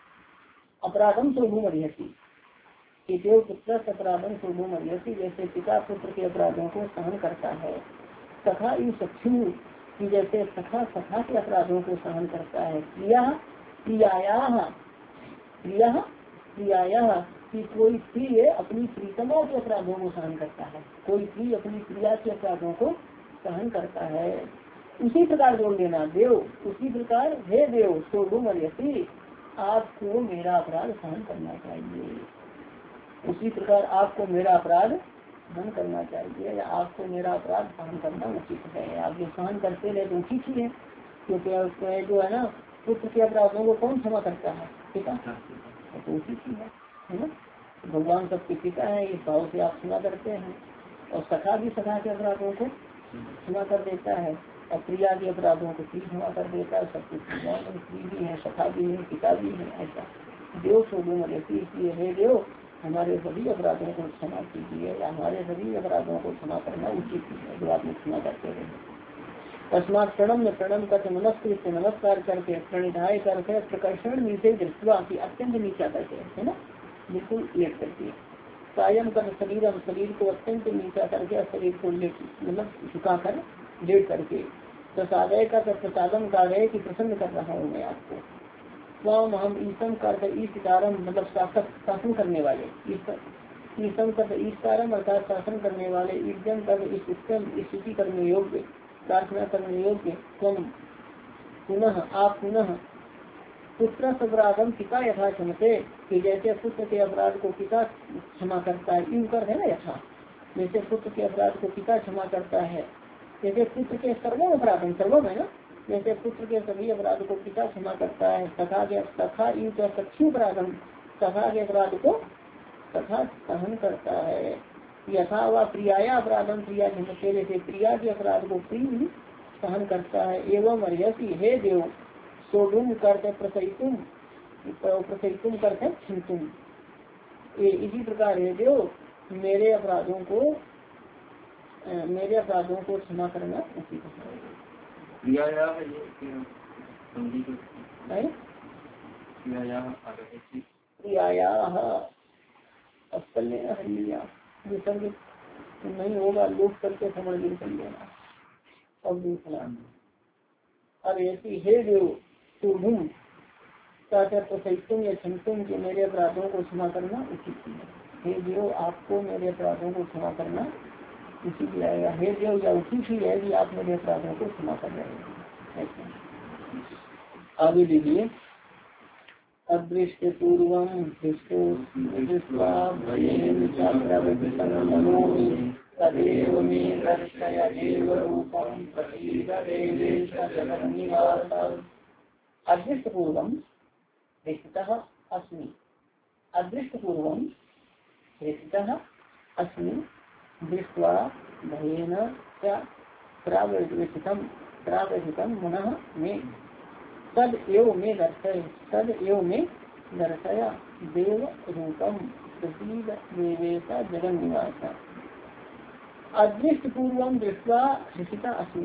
अपराधम शोभुम अर्हति देव पुत्र अपराधम शोभुम अर्हति, जैसे पिता पुत्र के अपराधों को सहन करता है। सखा इन सख्यु की जैसे सखा सखा के अपराधों को सहन करता है। प्रिया प्रियाया प्रिया प्रियाया कि कोई प्रिय अपनी प्रीतमा के अपराधों को सहन करता है, कोई प्रिय अपनी प्रिया के अपराधों को सहन करता है। उसी प्रकार बोल देना देव, उसी प्रकार हे देव शोभुम अर्हति आपको मेरा अपराध सहन करना चाहिए। उसी प्रकार आपको मेरा अपराध सहन करना चाहिए या आपको मेरा अपराध सहन करना उचित है। आप जो सहन करते रहे तो उचित ही है, क्योंकि जो है ना पुत्र के अपराधों को कौन क्षमा करता है? पिता, तो उचित ही है, है ना। भगवान सबके पिता है, इस भाव से आप क्षमा करते हैं। और सखा भी सखा के अपराधों को क्षमा कर देता है और प्रिया के अपराधों को प्रिय क्षमा कर देता है। सब कुछ प्रिय भी है, सखा भी है, पिता भी है। ऐसा देव शोभुम अर्हति, इसलिए हे देव हमारे सभी अपराधों को क्षमा कीजिए या हमारे सभी अपराधों को क्षमा करना उचित है जो आप क्षमा करते रहे। तस्मात् प्रणम प्रणम करके नमस्कृत नमस्कार करके प्रणिधाय करके प्रकर्षण नीचे दृष्टवा की अत्यंत नीचा करके, है ना, बिल्कुल लेट करके कायम कर शरीरम शरीर को अत्यंत नीचा करके शरीर को लेट मतलब झुका कर लेट करके प्रसादय का प्रसादम कार्य की प्रसन्न कर रहा हूँ मैं आपको। स्वाम हम ईशम कर ईश कारण मतलब शासक शासन करने वाले ईश्वर ईसम तक ईश्वरम अर्थात शासन करने वाले, इज्जम तक स्थिति करने योग्य, प्रार्थना करने योग्य, तुम पुनः आप पुनः पुत्र अपराधम पिता यथा क्षमते, कि जैसे पुत्र के अपराध को पिता क्षमा करता है, इन कर है ना यथा, जैसे पुत्र के अपराध को पिता क्षमा करता है, जैसे पुत्र के सर्वम अपराधम, सर्वम है ना, जैसे पुत्र के सभी अपराध को पिता क्षमा करता है, तथा के तथा इन कर सक्षी अपराधम, तथा के अपराध को तथा सहन करता है, यथा व प्रिया अपराधम प्रिया क्षमते, जैसे प्रिया के अपराध को प्रिय सहन करता है। एवं अर्यसी हे देव सोडुम करते प्रसयितुम, प्रसयितुम करते क्षिंतुम, इसी प्रकार हे देव मेरे अपराधों को मेरे अपराधों को क्षमा करना उचित है। विसर्ग नहीं होगा, लोग करके समझ नहीं कर लेना। अब दूसरा अब ऐसी हे देव तुम प्रसयितुम या क्षमतुम के मेरे अपराधों को क्षमा करना उचित है। हे देव आपको मेरे अपराधों को क्षमा करना उचित आएगा। हे देव या उचित ही है कि आप मेरे अपराधों को क्षमा कर रहे हैं। आगे लीजिए। अदृष्ट पूर्वम तदेव मे दर्शय देव रूपम प्रसीद देवेश जगन्निवास। अदृष्ट पूर्वम दृष्टतः अस्मि, अदृष्ट पूर्वम दृष्टतः अस्मि, दृष्ट्वा भयेन च प्रावृत्तितं प्रावृत्तितं मनः मे तद एव मे दर्शय, तद एव मे दर्शय देव रूपम प्रसीद देवेश जगन्निवास। अदृष्ट पूर्वम दृष्टवा हृषिता अस्मि।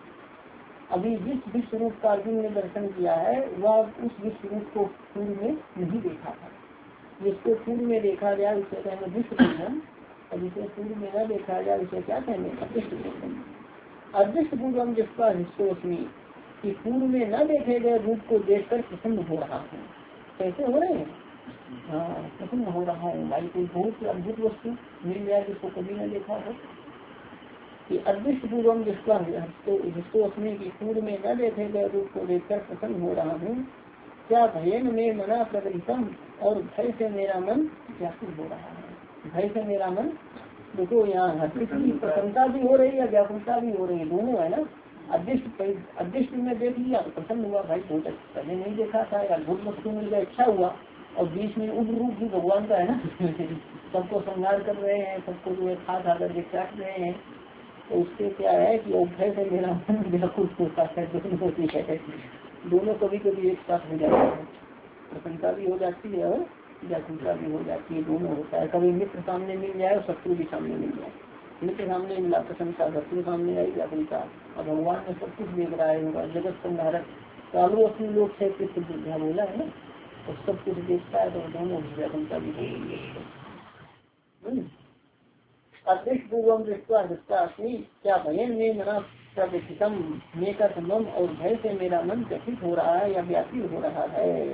अभी जिस विश्व रूप का अर्जुन ने दर्शन किया है वह उस विश्व रूप को पूर्व में नहीं देखा था। जिसको पूर्व में देखा गया उसे कहेंगे विश्व पूर्वम, और जिसे पूर्व में न देखा गया उसे क्या कहेंगे अदृष्ट पूर्वम। अदृष्ट पूर्वम दृष्टवा हृष्टोस्मि, कि पूर्व में न देखे गए रूप को देखकर प्रसन्न हो रहा हूँ। कैसे हो रहे हैं? हाँ, प्रसन्न हो रहा हूँ। भाई कोई बहुत अद्भुत वस्तु मिल जाए जिसको कभी न देखा हो। कि अदृष्ट पूर्वम दृष्टवा हृष्टोस्मि, की पूर्व में न देखे गए रूप को देखकर प्रसन्न हो रहा हूँ। क्या भयन में मना प्रगतितम, और भय से मेरा मन व्याकुल हो रहा है। भय से मेरा मन, देखो यहाँ हर्षित की प्रसन्नता भी हो रही है, व्याकुलता भी हो रही है, दोनों है ना। अदृष्ट अदृष्ट में देख लिया तो प्रसन्न हुआ, भाई बहुत पहले नहीं देखा था, या अद्भुत वस्तु मिल गया, अच्छा हुआ। और बीच में उग्र रूप भी भगवान का है ना सबको संहार कर रहे हैं, सबको जो है खा खा कर चाट रहे हैं। तो उससे क्या है कि भय से मेरा मन व्याकुल होता है, दोनों होती है, दोनों कभी कभी एक साथ हो जाता है। प्रसन्नता भी हो जाती है और व्याकुलता भी हो जाती है, दोनों होता है। कभी मित्र सामने मिल जाए और शत्रु भी सामने मिल जाए। मित्र सामने मिला प्रसन्नता, शत्रु सामने आई व्याकुलता। और भगवान ने सब कुछ देख रहा है, होगा जगत संहारक चालू अपनी लोग से बुद्धिया बोला है ना, और सब कुछ देखता है तो दोनों व्याकुलता भी हो रही है। अदृष्ट पूर्वम दृष्टवा दृष्टा अस्मि, क्या भयन में मना प्रव्यथितम में का संभव, और भय से मेरा मन व्यथित हो रहा है या व्याकुल हो रहा है।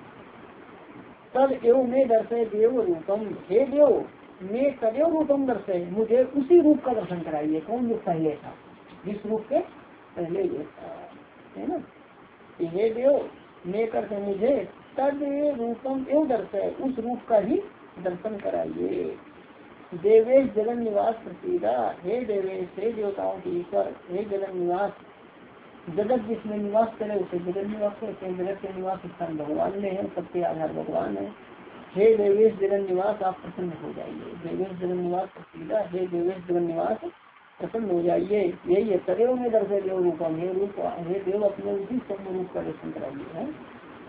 तद एवं में दर्शय देव रूपम, हे देव मैं तदेव रूपम दर्शय, मुझे उसी रूप का दर्शन कराइए। कौन रूप पहले था? जिस रूप के पहले ये था, है ना। हे देव मैं करते मुझे तद रूपम एवं दर्शय, उस रूप का ही दर्शन कराइए। देवेश जगन निवास प्रसीदा, हे देवेश, हे देवताओं के ईश्वर, हे जगन निवास, जगत जिसमें निवास करे उसे जगत निवास कहते हैं। जगत के निवास स्थान भगवान में है, सबके आधार भगवान है। हे देवेश जगन निवास, आप प्रसन्न हो जाइए। देवेश जगन निवास प्रसीदा, हे देवेश जगन निवास प्रसन्न हो जाइए। यही है तदेव में दर्शय देव रूपम, हे रूप हे देव अपने उसी सब रूप का दर्शन कराइए। है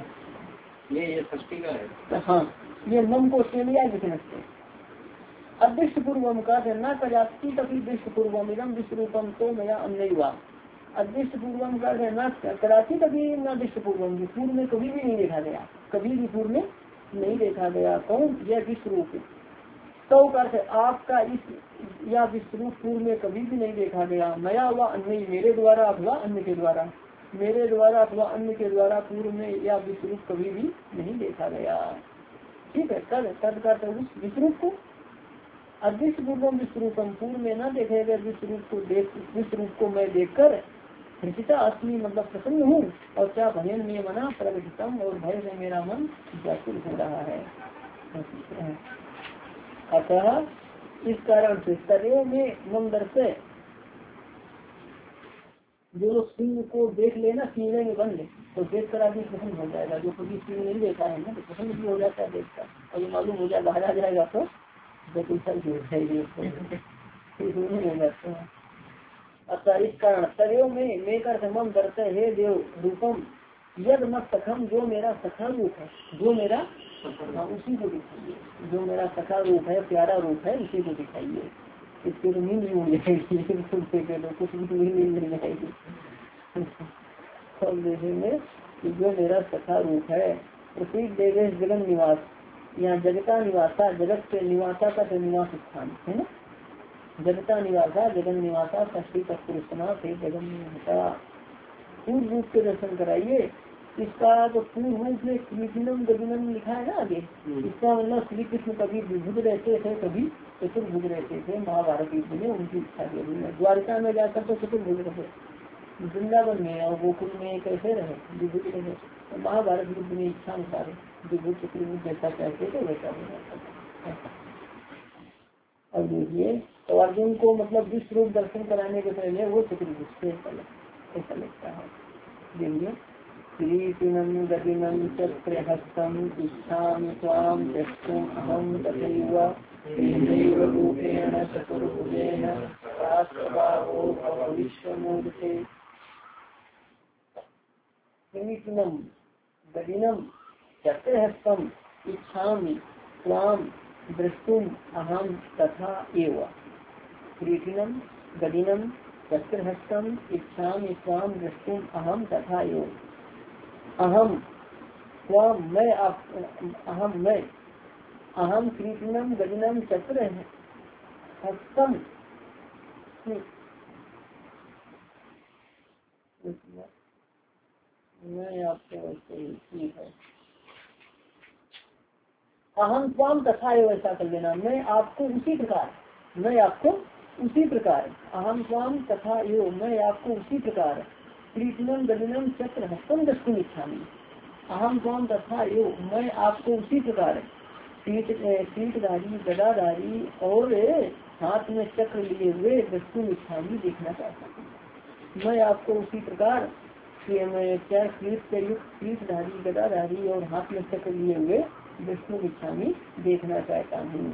ये ये सृष्टि का है। हाँ, ये मन को सेलिया जिसने अदृष्ट पूर्वम का न कजाती कभी दृष्ट पूर्वम इदम विश्व रूपम तो मेरा अन्य हुआ। अदृष्ट पूर्वम का न कराती कभी न दृष्ट पूर्वम, पूर्व में कभी भी नहीं देखा गया, कभी भी पूर्व में नहीं देखा गया। कौन? यह विश्व रूप। तो करते आपका इस या विश्व रूप पूर्व में कभी भी नहीं देखा गया। नया हुआ अन्य, मेरे द्वारा अथवा अन्य के द्वारा, मेरे द्वारा अथवा अन्य के द्वारा पूर्व में या विश्व रूप कभी भी नहीं देखा गया। ठीक है, तद तद करते उस विश्व रूप को अदृश्य पूर्वम विश्व रूपम, पूर्व में ना देखे गए विश्व रूप को देख विश्व रूप को मैं देखकर हृषिता अस्मी मतलब प्रसन्न हूँ, और क्या भयन में मना प्रगतितम, और भय से मेरा मन व्याकुल हो रहा है। अतः इस कारण से तरे में मन दर्शे, जो लोग सिंह को देख लेना सीने में बन ले तो देख कर आदमी प्रसन्न हो जाएगा। जो कभी सिंह नहीं देखा है ना तो प्रसन्न भी हो जाता है देखता, और ये मालूम हो जाए बाहर आ जाएगा तो अतः इस कारण तरेव में मैं कर मन करते हे देव रूपम यद मत सखम, जो मेरा सखा रूप है, जो मेरा उसी को दिखाइए, जो मेरा सखा रूप है, प्यारा रूप है, उसी को दिखाइए। इसके तो नींद भी हो जाएगी, तो कुछ भी नींद मिल जाएगी। सब देखेंगे कि जो मेरा सखा रूप है, प्रतीक देवेश जगन निवास, यहाँ जगता निवासा, जगत के निवासा का तो निवास स्थान है ना, जगता निवासा जगन निवासा षष्ठी तत्पुरुषना से जगन निवासा। पूर्व रूप के दर्शन कराइए। इसका तो पूर्व रूप में कृष्णम गगनम लिखा है ना आगे, इसका मतलब श्री कृष्ण कभी विभुज रहते थे, कभी चतुर्भुज रहते थे। महाभारत युद्ध में उनकी इच्छा के लिए द्वारका में जाकर तो चतुर्भुज रहे, वृंदावन में और गोकुल में कैसे रहे, विभुज रहे। तो महाभारत युद्ध में इच्छा अनुसार विभुज चतुर्भुज जैसा कहते थे वैसा बना। अब देखिए तो अर्जुन को मतलब विश्व रूप दर्शन कराने के पहले वो चतुर्भुज से ऐसा लगता है। देखिए किरीटिनं गदिनं चक्रहस्तम् इच्छामि त्वां द्रष्टुम् अहं तथैव तेनैव रूपेण चतुर्भुजेन सहस्रबाहो भव विश्वमूर्ते। किरीटिनं गदिनं चक्रहस्तम् इच्छामि त्वां द्रष्टुम् अहं तथा एव। किरीटिनं गदिनं चक्रहस्तम् इच्छामि त्वां द्रष्टुम् अहं तथा एव। अहम त्वाम मैं आप अहम मैं अहम कृष्णम गजनम चक्र हस्तम मैं आपको वैसे ठीक है। अहम त्वाम तथा है वैसा कर लेना, मैं आपको उसी प्रकार, मैं आपको उसी प्रकार अहम त्वाम तथा यो मैं आपको उसी प्रकार कृष्णम गजनम चक्र हस्तम दृष्टुम इच्छामि। अहम त्वाम तथा यो मैं आपको उसी प्रकार शीतधारी गदाधारी और हाथ में चक्र लिए हुए दृष्टुम इच्छामि देखना चाहता हूँ। मैं आपको उसी प्रकार कि मैं क्या शीतधारी गदाधारी और हाथ में चक्र लिए हुए दृष्टुम इच्छामि देखना चाहता हूँ।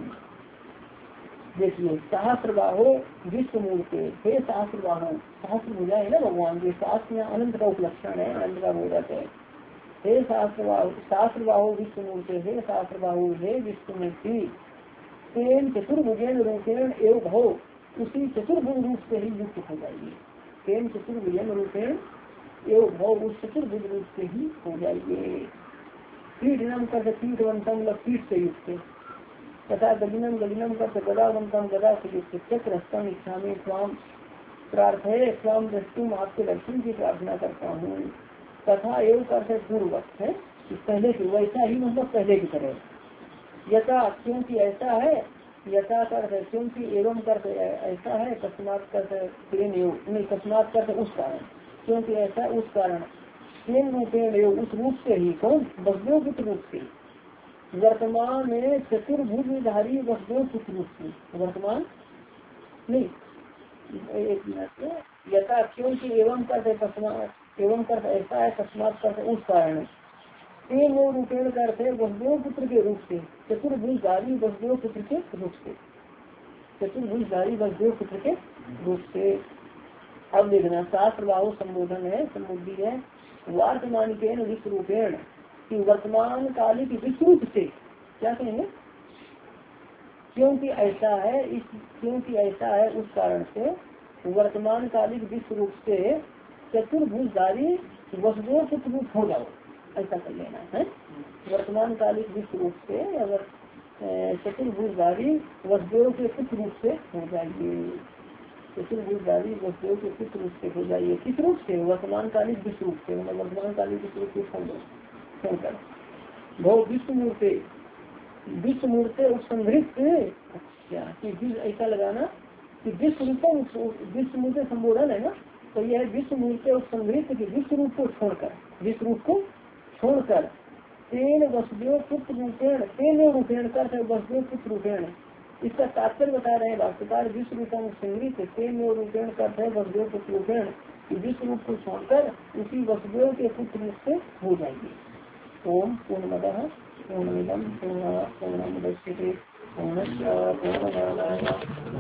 देखिए सहस्रबाहो विश्व मूर्ति, हे सहस्रबाहो, सहस्र भुजा है ना भगवान के, शास्त्र में अनंत का उपलक्षण है, अनंत का बोधक है। हे सहस्रबाहो, सहस्रबाहो विश्व मूर्ति, हे सहस्रबाहो हे विश्व मूर्ति, तेन चतुर्भुजेन रूपेण एव भव, उसी चतुर्भुज रूप से ही युक्त हो जाइए। तेन चतुर्भुजेन रूपेण एव भव, उस चतुर्भुज रूप से ही हो जाइए। पीठ नाम कर पीठवंतम पीठ से युक्त, तथा गलिनम गलिनम कर गदावंतम गदा से युक्त, चक्र हस्तम इच्छामि स्वाम प्रार्थये स्वाम दृष्टुम, आपके दर्शन की प्रार्थना करता हूँ। तथा एवं करते पूर्वक है, पहले की वैसा ही मतलब पहले की तरह। यथा क्योंकि ऐसा है, यथा करते क्योंकि एवं करते ऐसा है, तस्मात् करते प्रेम योग नहीं, तस्मात् करते उस कारण, क्योंकि ऐसा उस कारण प्रेम रूपेण योग उस रूप से ही, कौन वसुदेव पुत्र रूप से, वर्तमान में चतुर्भुजधारी वसुदेव पुत्र रूप से, वर्तमान नहीं एक मिनट, यथा क्योंकि एवं करते तस्मात् एवं कर ऐसा है, तस्मात् कर उस कारण, तीन रूपेण करते वसुदेव पुत्र के रूप से, चतुर्भुजधारी वसुदेव पुत्र के रूप से, चतुर्भुजधारी वसुदेव पुत्र के रूप से। अब देखना शास्त्र बाहु संबोधन है, संबुद्धि है। वर्तमान के विश्व रूपेण की वर्तमान कालिक विश्व रूप से, क्या कहेंगे, क्योंकि ऐसा है इस क्योंकि ऐसा है उस कारण से वर्तमान कालिक विश्व रूप से चतुर्भुजधारी वसुदेव पुत्र रूप हो जाओ, ऐसा कर लेना है। वर्तमान कालिक विश्व रूप से अगर चतुर्भुजधारी वसुदेव के पुत्र रूप से हो जाइए, चतुर्भुजधारी वसुदेव के पुत्र रूप से हो जाइए। किस रूप से, वर्तमान कालिक विश्व रूप से, मतलब वर्तमान कालिक विश्व रूप से छोड़कर भो विश्व मूर्ति, विश्व मूर्ति उपसंहृत क्या कि विश्व ऐसा लगाना कि विश्व रूपों विश्व मूल से संबोधन है ना, तो यह विश्व मूल के संग्रहित की विश्व रूप को छोड़कर, विश्व रूप को छोड़कर तेन वसुदेव पुत्र रूपेण, तेन रूपेण कर वसुदेव पुत्र रूपेण, इसका तात्पर्य बता रहे हैं भाष्यकार। विश्व रूपों संग्रहित तेन रूपेण कर वसुदेव पुत्र रूपेण, विश्व रूप को छोड़कर उसी वसुदेव के पुत्र रूप से हो जाएगी। ओम पूर्णमदः पूर्णमिदं पूर्णात् पूर्णमुदच्यते पूर्णस्य पूर्णमादाय